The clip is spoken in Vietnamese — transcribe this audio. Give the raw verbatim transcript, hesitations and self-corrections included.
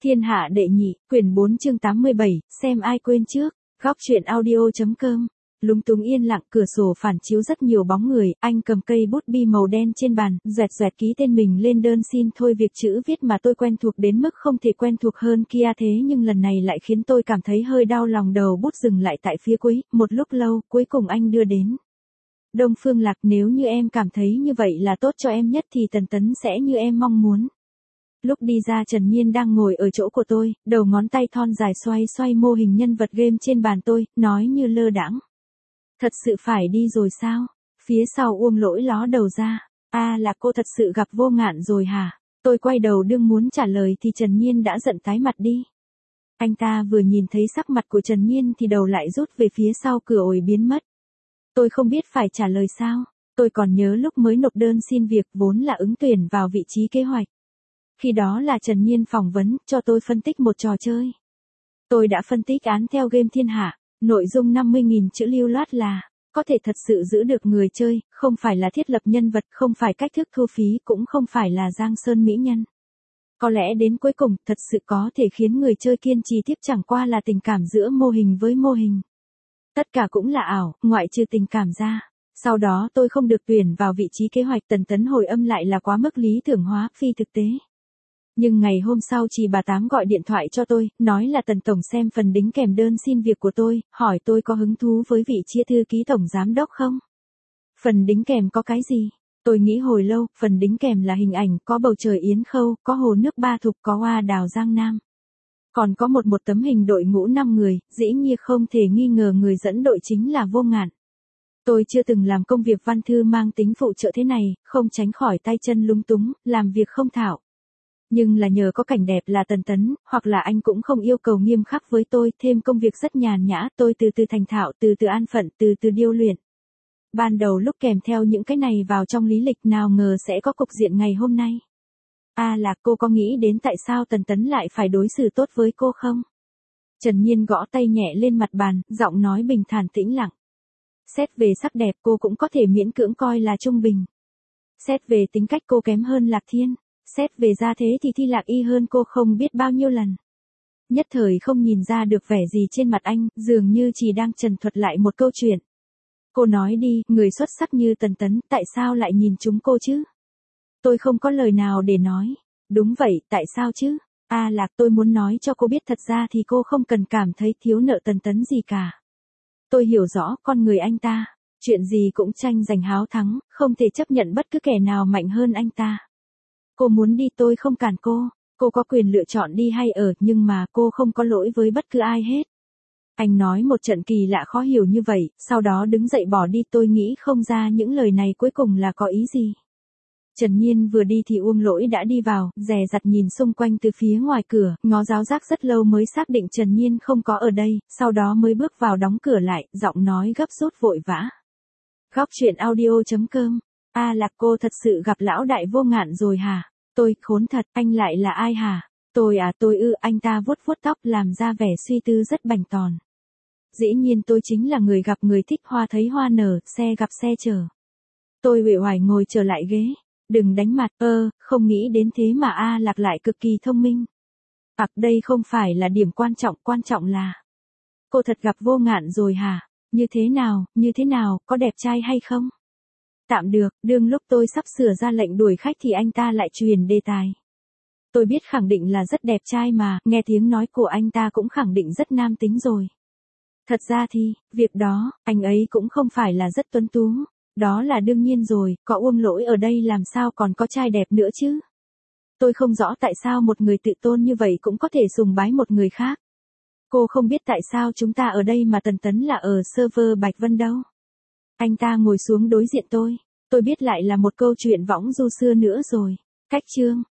Thiên hạ đệ nhị, quyển bốn chương tám mươi bảy, xem ai quên trước. Góc truyện audio.com. Lúng túng yên lặng, cửa sổ phản chiếu rất nhiều bóng người, anh cầm cây bút bi màu đen trên bàn, doẹt doẹt ký tên mình lên đơn xin thôi việc chữ viết mà tôi quen thuộc đến mức không thể quen thuộc hơn kia, thế nhưng lần này lại khiến tôi cảm thấy hơi đau lòng. Đầu bút dừng lại tại phía cuối, một lúc lâu, cuối cùng anh đưa đến. Đông Phương Lạc, nếu như em cảm thấy như vậy là tốt cho em nhất thì Tần Tấn sẽ như em mong muốn. Lúc đi ra Trần Nhiên đang ngồi ở chỗ của tôi, đầu ngón tay thon dài xoay xoay mô hình nhân vật game trên bàn tôi, nói như lơ đãng. Thật sự phải đi rồi sao? Phía sau Uông Lỗi ló đầu ra. À, là cô thật sự gặp Vô Ngạn rồi hả? Tôi quay đầu đương muốn trả lời thì Trần Nhiên đã giận tái mặt đi. Anh ta vừa nhìn thấy sắc mặt của Trần Nhiên thì đầu lại rút về phía sau, cửa ổi biến mất. Tôi không biết phải trả lời sao. Tôi còn nhớ lúc mới nộp đơn xin việc vốn là ứng tuyển vào vị trí kế hoạch. Khi đó là Trần Nhiên phỏng vấn, cho tôi phân tích một trò chơi. Tôi đã phân tích án theo game Thiên Hạ, nội dung năm mươi nghìn chữ lưu loát là, có thể thật sự giữ được người chơi, không phải là thiết lập nhân vật, không phải cách thức thu phí, cũng không phải là giang sơn mỹ nhân. Có lẽ đến cuối cùng, thật sự có thể khiến người chơi kiên trì tiếp, chẳng qua là tình cảm giữa mô hình với mô hình. Tất cả cũng là ảo, ngoại trừ tình cảm ra. Sau đó tôi không được tuyển vào vị trí kế hoạch. Tần Tấn hồi âm lại là quá mức lý tưởng hóa, phi thực tế. Nhưng ngày hôm sau chị bà Tám gọi điện thoại cho tôi, nói là Tần Tổng xem phần đính kèm đơn xin việc của tôi, hỏi tôi có hứng thú với vị trí thư ký tổng giám đốc không? Phần đính kèm có cái gì? Tôi nghĩ hồi lâu, phần đính kèm là hình ảnh, có bầu trời Yến Khâu, có hồ nước Ba Thục, có hoa đào Giang Nam. Còn có một một tấm hình đội ngũ năm người, dĩ nhiên không thể nghi ngờ người dẫn đội chính là Vô Ngạn. Tôi chưa từng làm công việc văn thư mang tính phụ trợ thế này, không tránh khỏi tay chân lúng túng, làm việc không thạo. Nhưng là nhờ có cảnh đẹp là Tần Tấn, hoặc là anh cũng không yêu cầu nghiêm khắc với tôi, thêm công việc rất nhàn nhã, tôi từ từ thành thạo, từ từ an phận, từ từ điêu luyện. Ban đầu lúc kèm theo những cái này vào trong lý lịch nào ngờ sẽ có cục diện ngày hôm nay. À, là cô có nghĩ đến tại sao Tần Tấn lại phải đối xử tốt với cô không? Trần Nhiên gõ tay nhẹ lên mặt bàn, giọng nói bình thản tĩnh lặng. Xét về sắc đẹp cô cũng có thể miễn cưỡng coi là trung bình. Xét về tính cách cô kém hơn Lạc Thiên. Xét về gia thế thì Thi Lạc Y hơn cô không biết bao nhiêu lần. Nhất thời không nhìn ra được vẻ gì trên mặt anh, dường như chỉ đang trần thuật lại một câu chuyện. Cô nói đi, người xuất sắc như Tần Tấn, tại sao lại nhìn chúng cô chứ? Tôi không có lời nào để nói. Đúng vậy, tại sao chứ? À, Lạc, tôi muốn nói cho cô biết thật ra thì cô không cần cảm thấy thiếu nợ Tần Tấn gì cả. Tôi hiểu rõ con người anh ta, chuyện gì cũng tranh giành háo thắng, không thể chấp nhận bất cứ kẻ nào mạnh hơn anh ta. Cô muốn đi tôi không cản cô, cô có quyền lựa chọn đi hay ở, nhưng mà cô không có lỗi với bất cứ ai hết. Anh nói một trận kỳ lạ khó hiểu như vậy, sau đó đứng dậy bỏ đi. Tôi nghĩ không ra những lời này cuối cùng là có ý gì. Trần Nhiên vừa đi thì Uông Lỗi đã đi vào, dè dặt nhìn xung quanh từ phía ngoài cửa, ngó giáo giác rất lâu mới xác định Trần Nhiên không có ở đây, sau đó mới bước vào đóng cửa lại, giọng nói gấp rút vội vã. Góc truyện audio.com. À, là cô thật sự gặp lão đại Vô Ngạn rồi hả? Tôi, khốn thật, anh lại là ai hả? Tôi à, tôi ư, anh ta vuốt vuốt tóc làm ra vẻ suy tư rất bành tròn. Dĩ nhiên tôi chính là người gặp người thích hoa thấy hoa nở, xe gặp xe chở. Tôi uể oải ngồi trở lại ghế. Đừng đánh mặt, ơ, không nghĩ đến thế mà A Lạc lại cực kỳ thông minh. Ặc, đây không phải là điểm quan trọng, quan trọng là cô thật gặp Vô Ngạn rồi hả? Như thế nào, như thế nào, có đẹp trai hay không? Tạm được, đương lúc tôi sắp sửa ra lệnh đuổi khách thì anh ta lại truyền đề tài. Tôi biết khẳng định là rất đẹp trai mà, nghe tiếng nói của anh ta cũng khẳng định rất nam tính rồi. Thật ra thì, việc đó, anh ấy cũng không phải là rất tuấn tú. Đó là đương nhiên rồi, có Uông Lỗi ở đây làm sao còn có trai đẹp nữa chứ. Tôi không rõ tại sao một người tự tôn như vậy cũng có thể sùng bái một người khác. Cô không biết tại sao chúng ta ở đây mà Tần Tấn là ở server Bạch Vân đâu. Anh ta ngồi xuống đối diện tôi. Tôi biết lại là một câu chuyện võng du xưa nữa rồi. Cách chương.